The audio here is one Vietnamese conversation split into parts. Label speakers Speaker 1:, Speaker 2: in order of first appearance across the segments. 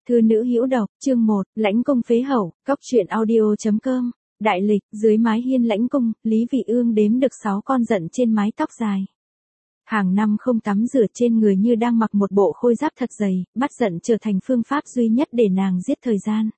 Speaker 1: Thư nữ hữu độc, chương 1, Lãnh cung phế hậu, cóc truyện audio.com. Đại lịch, dưới mái hiên lãnh cung, Lý Vị Ương đếm được 6 con giận trên mái tóc dài. Hàng năm không tắm rửa trên người như đang mặc một bộ khôi giáp thật dày, bắt giận trở thành phương pháp duy nhất để nàng giết thời gian.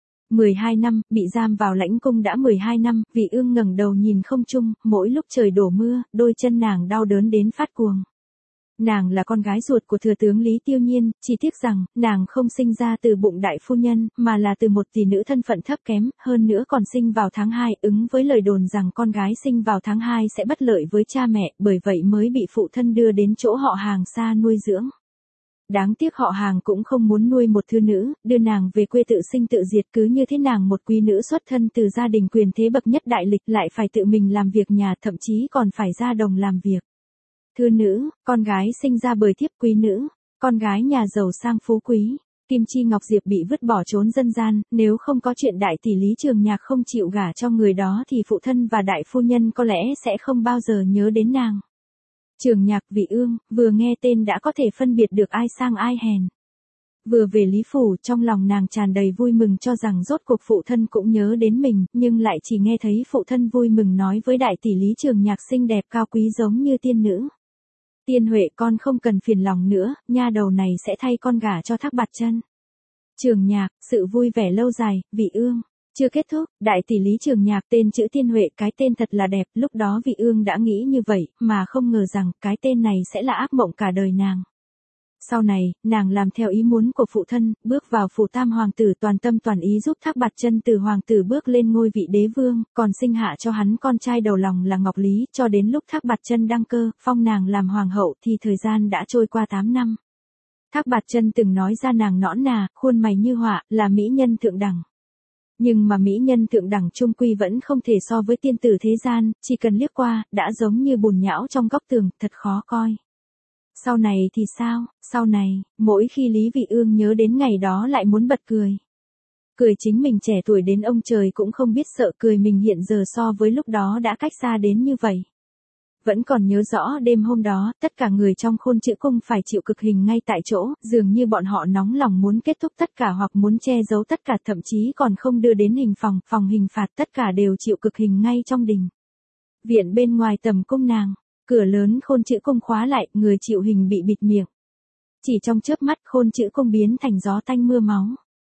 Speaker 1: 12 năm, bị giam vào lãnh cung đã 12 năm, Vị Ương ngẩng đầu nhìn không trung, mỗi lúc trời đổ mưa, đôi chân nàng đau đớn đến phát cuồng. Nàng là con gái ruột của thừa tướng Lý Tiêu Nhiên, chỉ tiếc rằng, nàng không sinh ra từ bụng đại phu nhân, mà là từ một tỷ nữ thân phận thấp kém, hơn nữa còn sinh vào tháng 2, ứng với lời đồn rằng con gái sinh vào tháng 2 sẽ bất lợi với cha mẹ, bởi vậy mới bị phụ thân đưa đến chỗ họ hàng xa nuôi dưỡng. Đáng tiếc họ hàng cũng không muốn nuôi một thư nữ, đưa nàng về quê tự sinh tự diệt, cứ như thế nàng một quý nữ xuất thân từ gia đình quyền thế bậc nhất đại lịch lại phải tự mình làm việc nhà, thậm chí còn phải ra đồng làm việc. Thư nữ, con gái sinh ra bởi thiếp quý nữ, con gái nhà giàu sang phú quý, Kim Chi Ngọc Diệp bị vứt bỏ trốn dân gian, nếu không có chuyện đại tỷ Lý Trường Nhạc không chịu gả cho người đó thì phụ thân và đại phu nhân có lẽ sẽ không bao giờ nhớ đến nàng. Trường Nhạc Vị Ương, vừa nghe tên đã có thể phân biệt được ai sang ai hèn. Vừa về Lý Phủ, trong lòng nàng tràn đầy vui mừng cho rằng rốt cuộc phụ thân cũng nhớ đến mình, nhưng lại chỉ nghe thấy phụ thân vui mừng nói với đại tỷ Lý Trường Nhạc xinh đẹp cao quý giống như tiên nữ. Tiên Huệ, con không cần phiền lòng nữa, nha đầu này sẽ thay con gả cho Thác Bạt Chân. Trường Nhạc, sự vui vẻ lâu dài, Vị Ương. Chưa kết thúc, đại tỷ Lý Trường Nhạc tên chữ Tiên Huệ, cái tên thật là đẹp, lúc đó Vị Ương đã nghĩ như vậy, mà không ngờ rằng cái tên này sẽ là ác mộng cả đời nàng. Sau này, nàng làm theo ý muốn của phụ thân, bước vào phủ tam hoàng tử, toàn tâm toàn ý giúp Thác Bạt Chân từ hoàng tử bước lên ngôi vị đế vương, còn sinh hạ cho hắn con trai đầu lòng là Ngọc Lý, cho đến lúc Thác Bạt Chân đăng cơ, phong nàng làm hoàng hậu thì thời gian đã trôi qua 8 năm. Thác Bạt Chân từng nói ra nàng nõn nà, khuôn mày như họa, là mỹ nhân thượng đẳng. Nhưng mà mỹ nhân thượng đẳng chung quy vẫn không thể so với tiên tử thế gian, chỉ cần liếc qua, đã giống như bùn nhão trong góc tường, thật khó coi. Sau này thì sao, sau này, mỗi khi Lý Vị Ương nhớ đến ngày đó lại muốn bật cười. Cười chính mình trẻ tuổi đến ông trời cũng không biết sợ, cười mình hiện giờ so với lúc đó đã cách xa đến như vậy. Vẫn còn nhớ rõ đêm hôm đó, tất cả người trong Khôn Chữ Cung phải chịu cực hình ngay tại chỗ, dường như bọn họ nóng lòng muốn kết thúc tất cả hoặc muốn che giấu tất cả, thậm chí còn không đưa đến hình phòng hình phạt, tất cả đều chịu cực hình ngay trong đình. Viện bên ngoài tầm cung nàng. Cửa lớn Khôn Chữ Cung khóa lại, người chịu hình bị bịt miệng. Chỉ trong chớp mắt Khôn Chữ Cung biến thành gió tanh mưa máu.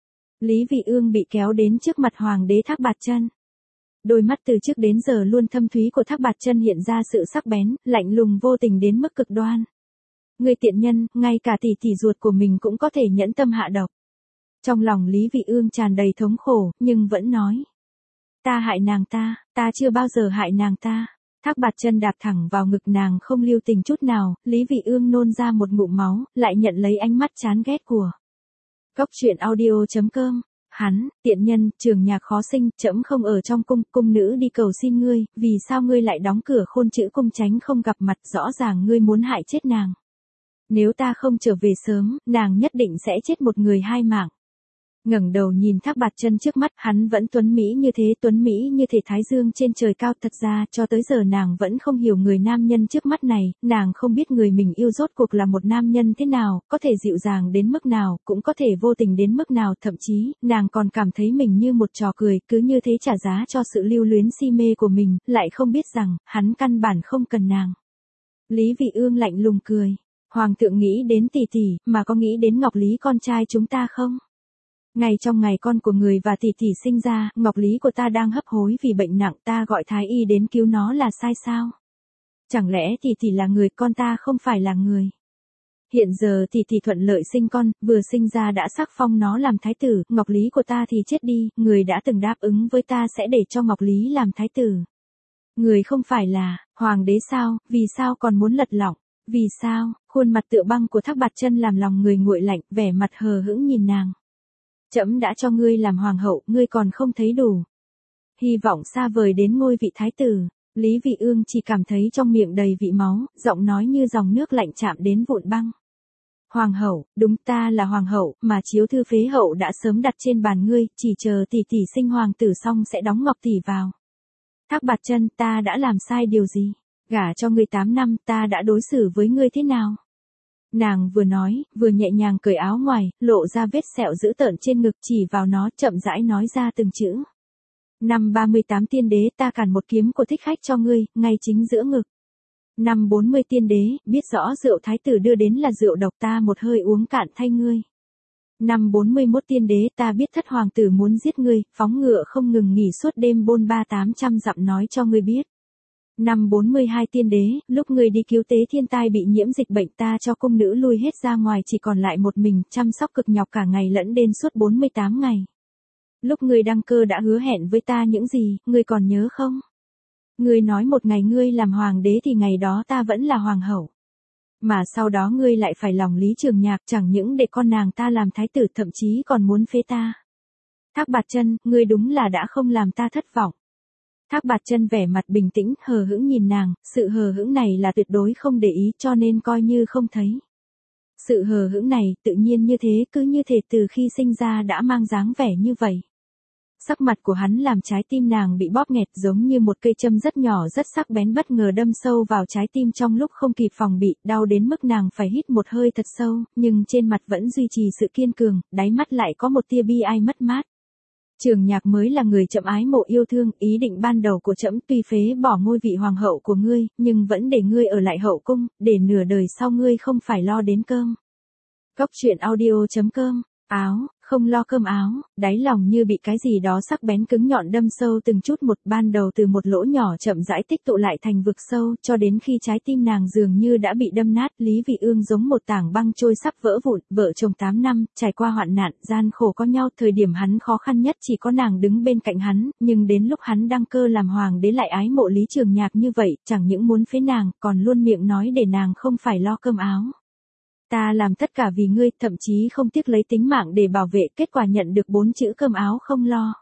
Speaker 1: Lý Vị Ương bị kéo đến trước mặt hoàng đế Thác Bạt Chân. Đôi mắt từ trước đến giờ luôn thâm thúy của Thác Bạt Chân hiện ra sự sắc bén, lạnh lùng vô tình đến mức cực đoan. Ngươi tiện nhân, ngay cả tỷ tỷ ruột của mình cũng có thể nhẫn tâm hạ độc. Trong lòng Lý Vị Ương tràn đầy thống khổ, nhưng vẫn nói. Ta hại nàng ta chưa bao giờ hại nàng ta. Thác Bạt Chân đạp thẳng vào ngực nàng không lưu tình chút nào, Lý Vị Ương nôn ra một ngụm máu, lại nhận lấy ánh mắt chán ghét của. Cóc truyện audio.com. Hắn, tiện nhân, Trường Nhạc khó sinh, trẫm không ở trong cung, cung nữ đi cầu xin ngươi, vì sao ngươi lại đóng cửa Khôn Chữ Cung tránh không gặp mặt, rõ ràng ngươi muốn hại chết nàng. Nếu ta không trở về sớm, nàng nhất định sẽ chết một người 2 mạng. Ngẩng đầu nhìn Thác Bạt Chân trước mắt, hắn vẫn tuấn mỹ như thế, tuấn mỹ như thể thái dương trên trời cao, thật ra cho tới giờ nàng vẫn không hiểu người nam nhân trước mắt này, nàng không biết người mình yêu rốt cuộc là một nam nhân thế nào, có thể dịu dàng đến mức nào, cũng có thể vô tình đến mức nào, thậm chí, nàng còn cảm thấy mình như một trò cười, cứ như thế trả giá cho sự lưu luyến si mê của mình, lại không biết rằng, hắn căn bản không cần nàng. Lý Vị Ương lạnh lùng cười, hoàng thượng nghĩ đến tỷ tỷ, mà có nghĩ đến Ngọc Lý con trai chúng ta không? Ngay trong ngày con của người và tỷ tỷ sinh ra, Ngọc Lý của ta đang hấp hối vì bệnh nặng, ta gọi thái y đến cứu nó là sai sao? Chẳng lẽ tỷ tỷ là người, con ta không phải là người? Hiện giờ tỷ tỷ thuận lợi sinh con, vừa sinh ra đã sắc phong nó làm thái tử, Ngọc Lý của ta thì chết đi, người đã từng đáp ứng với ta sẽ để cho Ngọc Lý làm thái tử. Người không phải là hoàng đế sao, vì sao còn muốn lật lọng? Vì sao? Khuôn mặt tựa băng của Thác Bạt Chân làm lòng người nguội lạnh, vẻ mặt hờ hững nhìn nàng. Trẫm đã cho ngươi làm hoàng hậu, ngươi còn không thấy đủ. Hy vọng xa vời đến ngôi vị thái tử, Lý Vị Ương chỉ cảm thấy trong miệng đầy vị máu, giọng nói như dòng nước lạnh chạm đến vụn băng. Hoàng hậu, đúng ta là hoàng hậu, mà chiếu thư phế hậu đã sớm đặt trên bàn ngươi, chỉ chờ tỷ tỷ sinh hoàng tử xong sẽ đóng Ngọc tỷ vào. Thác Bạt Chân, ta đã làm sai điều gì? Gả cho ngươi 8 năm, ta đã đối xử với ngươi thế nào? Nàng vừa nói, vừa nhẹ nhàng cởi áo ngoài, lộ ra vết sẹo dữ tợn trên ngực, chỉ vào nó chậm rãi nói ra từng chữ. Năm 38 tiên đế, ta cản một kiếm của thích khách cho ngươi, ngay chính giữa ngực. Năm 40 tiên đế, biết rõ rượu thái tử đưa đến là rượu độc, ta một hơi uống cạn thay ngươi. Năm 41 tiên đế, ta biết thất hoàng tử muốn giết ngươi, phóng ngựa không ngừng nghỉ suốt đêm bôn ba 800 dặm nói cho ngươi biết. Năm 42 tiên đế, lúc ngươi đi cứu tế thiên tai bị nhiễm dịch bệnh, ta cho cung nữ lui hết ra ngoài, chỉ còn lại một mình, chăm sóc cực nhọc cả ngày lẫn đêm suốt 48 ngày. Lúc ngươi đăng cơ đã hứa hẹn với ta những gì, ngươi còn nhớ không? Ngươi nói một ngày ngươi làm hoàng đế thì ngày đó ta vẫn là hoàng hậu. Mà sau đó ngươi lại phải lòng Lý Trường Nhạc, chẳng những để con nàng ta làm thái tử, thậm chí còn muốn phế ta. Thác Bạt Chân, ngươi đúng là đã không làm ta thất vọng. Thác Bạt Chân vẻ mặt bình tĩnh, hờ hững nhìn nàng, sự hờ hững này là tuyệt đối không để ý, cho nên coi như không thấy. Sự hờ hững này, tự nhiên như thế, cứ như thể từ khi sinh ra đã mang dáng vẻ như vậy. Sắc mặt của hắn làm trái tim nàng bị bóp nghẹt, giống như một cây châm rất nhỏ rất sắc bén bất ngờ đâm sâu vào trái tim trong lúc không kịp phòng bị, đau đến mức nàng phải hít một hơi thật sâu, nhưng trên mặt vẫn duy trì sự kiên cường, đáy mắt lại có một tia bi ai mất mát. Trường Nhạc mới là người trẫm ái mộ yêu thương, ý định ban đầu của trẫm tuy phế bỏ ngôi vị hoàng hậu của ngươi, nhưng vẫn để ngươi ở lại hậu cung, để nửa đời sau ngươi không phải lo đến cơm. Cốc truyện audio.com. Áo, không lo cơm áo, đáy lòng như bị cái gì đó sắc bén cứng nhọn đâm sâu từng chút một, ban đầu từ một lỗ nhỏ chậm rãi tích tụ lại thành vực sâu, cho đến khi trái tim nàng dường như đã bị đâm nát. Lý Vị Ương giống một tảng băng trôi sắp vỡ vụn, vợ chồng 8 năm, trải qua hoạn nạn, gian khổ có nhau, thời điểm hắn khó khăn nhất chỉ có nàng đứng bên cạnh hắn, nhưng đến lúc hắn đăng cơ làm hoàng đế lại ái mộ Lý Trường Nhạc như vậy, chẳng những muốn phế nàng, còn luôn miệng nói để nàng không phải lo cơm áo. Ta làm tất cả vì ngươi, thậm chí không tiếc lấy tính mạng để bảo vệ, kết quả nhận được 4 chữ cơm áo không lo.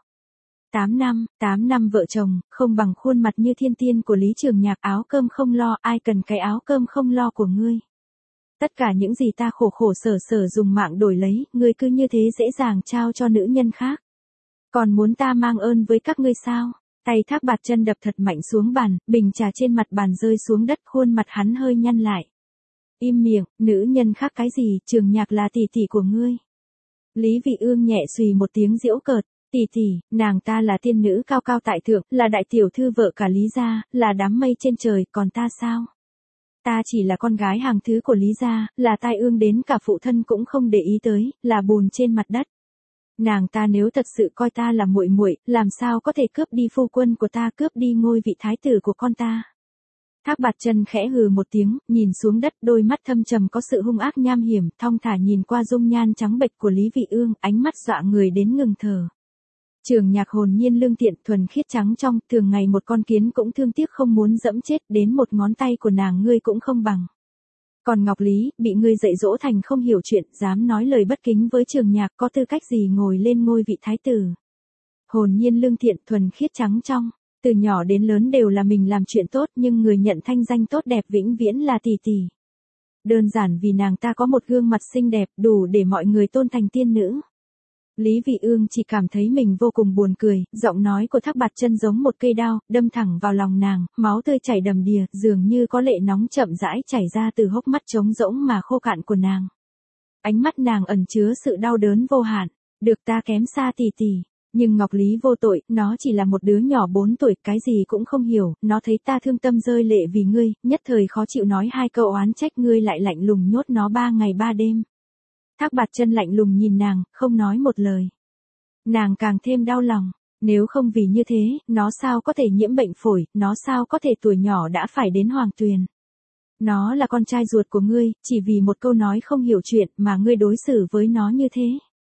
Speaker 1: 8 năm vợ chồng, không bằng khuôn mặt như thiên tiên của Lý Trường Nhạc, áo cơm không lo, ai cần cái áo cơm không lo của ngươi. Tất cả những gì ta khổ khổ sở sở dùng mạng đổi lấy, ngươi cứ như thế dễ dàng trao cho nữ nhân khác. Còn muốn ta mang ơn với các ngươi sao? Tay Thác Bạt Chân đập thật mạnh xuống bàn, bình trà trên mặt bàn rơi xuống đất, khuôn mặt hắn hơi nhăn lại. Im miệng, nữ nhân khác cái gì, Trường Nhạc là tỷ tỷ của ngươi. Lý Vị Ương nhẹ xùy một tiếng giễu cợt, tỷ tỷ, nàng ta là tiên nữ cao cao tại thượng, là đại tiểu thư vợ cả Lý gia, là đám mây trên trời, còn ta sao? Ta chỉ là con gái hàng thứ của Lý gia, là tai ương đến cả phụ thân cũng không để ý tới, là bùn trên mặt đất. Nàng ta nếu thật sự coi ta là muội muội, làm sao có thể cướp đi phu quân của ta, cướp đi ngôi vị thái tử của con ta? Thác Bạt Chân khẽ hừ một tiếng, nhìn xuống đất, đôi mắt thâm trầm có sự hung ác nham hiểm, thong thả nhìn qua dung nhan trắng bệch của Lý Vị Ương, ánh mắt dọa người đến ngừng thở. Trường Nhạc hồn nhiên lương thiện, thuần khiết trắng trong, thường ngày một con kiến cũng thương tiếc không muốn dẫm chết, đến một ngón tay của nàng ngươi cũng không bằng. Còn Ngọc Lý, bị ngươi dạy dỗ thành không hiểu chuyện, dám nói lời bất kính với Trường Nhạc, có tư cách gì ngồi lên ngôi vị thái tử. Hồn nhiên lương thiện, thuần khiết trắng trong. Từ nhỏ đến lớn đều là mình làm chuyện tốt, nhưng người nhận thanh danh tốt đẹp vĩnh viễn là tỷ tỷ. Đơn giản vì nàng ta có một gương mặt xinh đẹp, đủ để mọi người tôn thành tiên nữ. Lý Vị Ương chỉ cảm thấy mình vô cùng buồn cười, giọng nói của Thác Bạt Chân giống một cây đao, đâm thẳng vào lòng nàng, máu tươi chảy đầm đìa, dường như có lệ nóng chậm rãi chảy ra từ hốc mắt trống rỗng mà khô cạn của nàng. Ánh mắt nàng ẩn chứa sự đau đớn vô hạn, được ta kém xa tỷ tỷ. Nhưng Ngọc Lý vô tội, nó chỉ là một đứa nhỏ 4 tuổi, cái gì cũng không hiểu, nó thấy ta thương tâm rơi lệ vì ngươi, nhất thời khó chịu nói 2 câu oán trách, ngươi lại lạnh lùng nhốt nó 3 ngày 3 đêm. Thác Bạt Chân lạnh lùng nhìn nàng, không nói một lời. Nàng càng thêm đau lòng, nếu không vì như thế, nó sao có thể nhiễm bệnh phổi, nó sao có thể tuổi nhỏ đã phải đến hoàng tuyền. Nó là con trai ruột của ngươi, chỉ vì một câu nói không hiểu chuyện mà ngươi đối xử với nó như thế.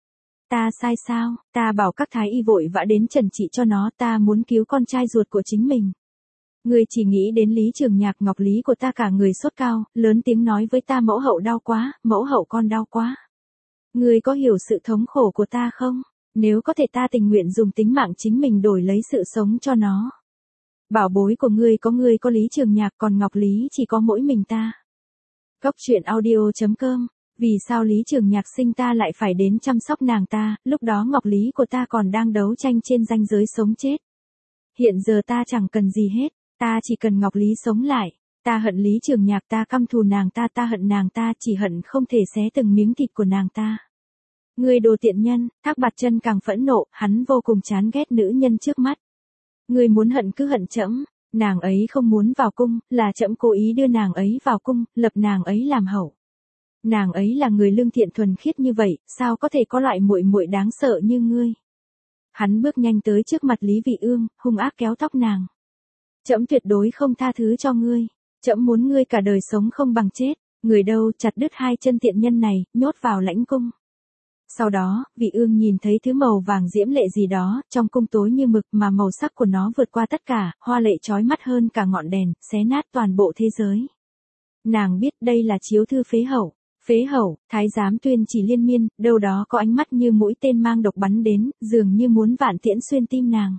Speaker 1: Ta sai sao, ta bảo các thái y vội vã đến trần trị cho nó, ta muốn cứu con trai ruột của chính mình. Ngươi chỉ nghĩ đến Lý Trường Nhạc, Ngọc Lý của ta cả người sốt cao, lớn tiếng nói với ta mẫu hậu đau quá, mẫu hậu con đau quá. Ngươi có hiểu sự thống khổ của ta không? Nếu có thể ta tình nguyện dùng tính mạng chính mình đổi lấy sự sống cho nó. Bảo bối của ngươi có Lý Trường Nhạc, còn Ngọc Lý chỉ có mỗi mình ta. Cốc truyện audio.com. Vì sao Lý Trường Nhạc sinh ta lại phải đến chăm sóc nàng ta, lúc đó Ngọc Lý của ta còn đang đấu tranh trên ranh giới sống chết. Hiện giờ ta chẳng cần gì hết, ta chỉ cần Ngọc Lý sống lại. Ta hận Lý Trường Nhạc, ta căm thù nàng ta, ta hận nàng ta, chỉ hận không thể xé từng miếng thịt của nàng ta. Ngươi đồ tiện nhân, Thác Bạt Chân càng phẫn nộ, hắn vô cùng chán ghét nữ nhân trước mắt. Ngươi muốn hận cứ hận trẫm, nàng ấy không muốn vào cung, là trẫm cố ý đưa nàng ấy vào cung, lập nàng ấy làm hậu. Nàng ấy là người lương thiện thuần khiết như vậy, sao có thể có loại muội muội đáng sợ như ngươi. Hắn bước nhanh tới trước mặt Lý Vị Ương, hung ác kéo tóc nàng. Trẫm tuyệt đối không tha thứ cho ngươi, trẫm muốn ngươi cả đời sống không bằng chết, người đâu chặt đứt hai chân tiện nhân này, nhốt vào lãnh cung. Sau đó, Vị Ương nhìn thấy thứ màu vàng diễm lệ gì đó, trong cung tối như mực mà màu sắc của nó vượt qua tất cả, hoa lệ chói mắt hơn cả ngọn đèn, xé nát toàn bộ thế giới. Nàng biết đây là chiếu thư phế hậu. Phế hậu, thái giám Tuyên Chỉ liên miên, đâu đó có ánh mắt như mũi tên mang độc bắn đến, dường như muốn vạn tiễn xuyên tim nàng.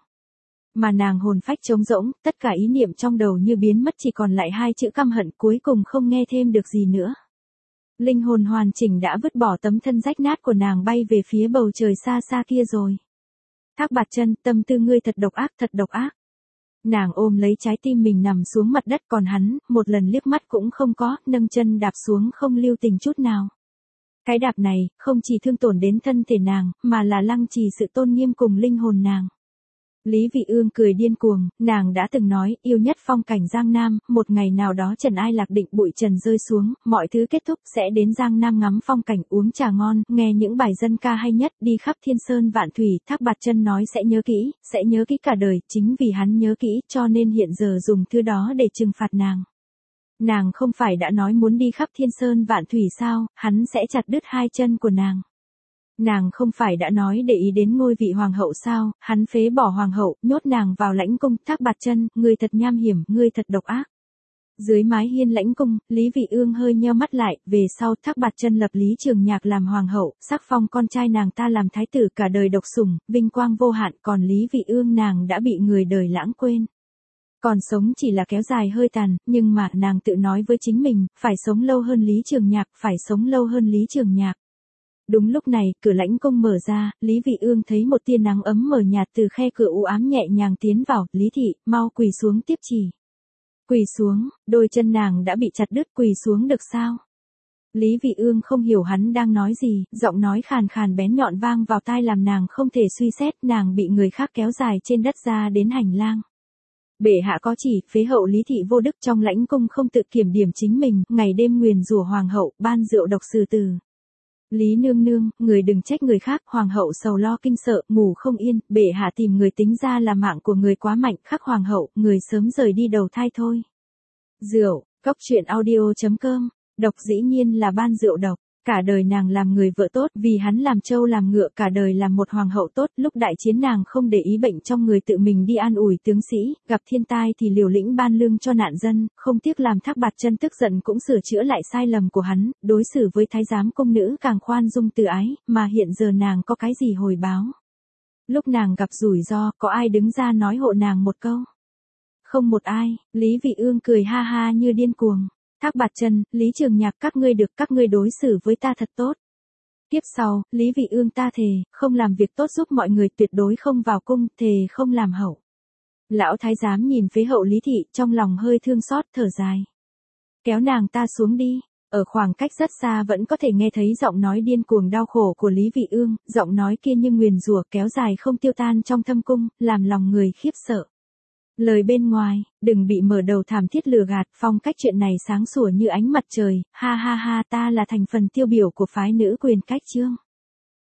Speaker 1: Mà nàng hồn phách trống rỗng, tất cả ý niệm trong đầu như biến mất, chỉ còn lại hai chữ căm hận, cuối cùng không nghe thêm được gì nữa. Linh hồn hoàn chỉnh đã vứt bỏ tấm thân rách nát của nàng, bay về phía bầu trời xa xa kia rồi. Thác Bạt Chân, tâm tư ngươi thật độc ác, thật độc ác. Nàng ôm lấy trái tim mình nằm xuống mặt đất, còn hắn, một lần liếc mắt cũng không có, nâng chân đạp xuống không lưu tình chút nào. Cái đạp này, không chỉ thương tổn đến thân thể nàng, mà là lăng trì sự tôn nghiêm cùng linh hồn nàng. Lý Vị Ương cười điên cuồng, nàng đã từng nói, yêu nhất phong cảnh Giang Nam, một ngày nào đó trần ai lạc định, bụi trần rơi xuống, mọi thứ kết thúc, sẽ đến Giang Nam ngắm phong cảnh, uống trà ngon, nghe những bài dân ca hay nhất, đi khắp thiên sơn vạn thủy. Thác Bạt Chân nói sẽ nhớ kỹ cả đời, chính vì hắn nhớ kỹ, cho nên hiện giờ dùng thứ đó để trừng phạt nàng. Nàng không phải đã nói muốn đi khắp thiên sơn vạn thủy sao, hắn sẽ chặt đứt hai chân của nàng. Nàng không phải đã nói để ý đến ngôi vị hoàng hậu sao, hắn phế bỏ hoàng hậu, nhốt nàng vào lãnh cung. Thác Bạt Chân, ngươi thật nham hiểm, ngươi thật độc ác. Dưới mái hiên lãnh cung, Lý Vị Ương hơi nheo mắt lại, về sau Thác Bạt Chân lập Lý Trường Nhạc làm hoàng hậu, sắc phong con trai nàng ta làm thái tử, cả đời độc sủng, vinh quang vô hạn, còn Lý Vị Ương nàng đã bị người đời lãng quên. Còn sống chỉ là kéo dài hơi tàn, nhưng mà nàng tự nói với chính mình, phải sống lâu hơn Lý Trường Nhạc, phải sống lâu hơn Lý Trường Nhạc. Đúng lúc này, cửa lãnh cung mở ra, Lý Vị Ương thấy một tia nắng ấm mờ nhạt từ khe cửa u ám nhẹ nhàng tiến vào, Lý thị, mau quỳ xuống tiếp chỉ. Quỳ xuống, đôi chân nàng đã bị chặt đứt, quỳ xuống được sao? Lý Vị Ương không hiểu hắn đang nói gì, giọng nói khàn khàn bén nhọn vang vào tai làm nàng không thể suy xét, nàng bị người khác kéo dài trên đất ra đến hành lang. Bệ hạ có chỉ, phế hậu Lý thị vô đức trong lãnh cung không tự kiểm điểm chính mình, ngày đêm nguyền rủa hoàng hậu, ban rượu độc xử tử. Lý nương nương, người đừng trách người khác, hoàng hậu sầu lo kinh sợ, ngủ không yên, bệ hạ tìm người tính ra là mạng của người quá mạnh, khắc hoàng hậu, người sớm rời đi đầu thai thôi. Rượu, Cốc Truyện Audio.com, độc dĩ nhiên là ban rượu độc. Cả đời nàng làm người vợ tốt, vì hắn làm trâu làm ngựa, cả đời làm một hoàng hậu tốt, lúc đại chiến nàng không để ý bệnh trong người, tự mình đi an ủi tướng sĩ, gặp thiên tai thì liều lĩnh ban lương cho nạn dân, không tiếc làm Thác Bạt Chân tức giận cũng sửa chữa lại sai lầm của hắn, đối xử với thái giám cung nữ càng khoan dung từ ái, mà hiện giờ nàng có cái gì hồi báo. Lúc nàng gặp rủi ro, có ai đứng ra nói hộ nàng một câu? Không một ai. Lý Vị Ương cười ha ha như điên cuồng. Thác Bạt Chân, Lý Trường Nhạc, các ngươi đối xử với ta thật tốt. Tiếp sau, Lý Vị Ương ta thề, không làm việc tốt giúp mọi người, tuyệt đối không vào cung, thề không làm hậu. Lão thái giám nhìn phế hậu Lý thị, trong lòng hơi thương xót, thở dài. Kéo nàng ta xuống đi. Ở khoảng cách rất xa vẫn có thể nghe thấy giọng nói điên cuồng đau khổ của Lý Vị Ương, giọng nói kia như nguyền rủa kéo dài không tiêu tan trong thâm cung, làm lòng người khiếp sợ. Lời bên ngoài, đừng bị mở đầu thảm thiết lừa gạt, phong cách chuyện này sáng sủa như ánh mặt trời, ha ha ha, ta là thành phần tiêu biểu của phái nữ quyền cách chương.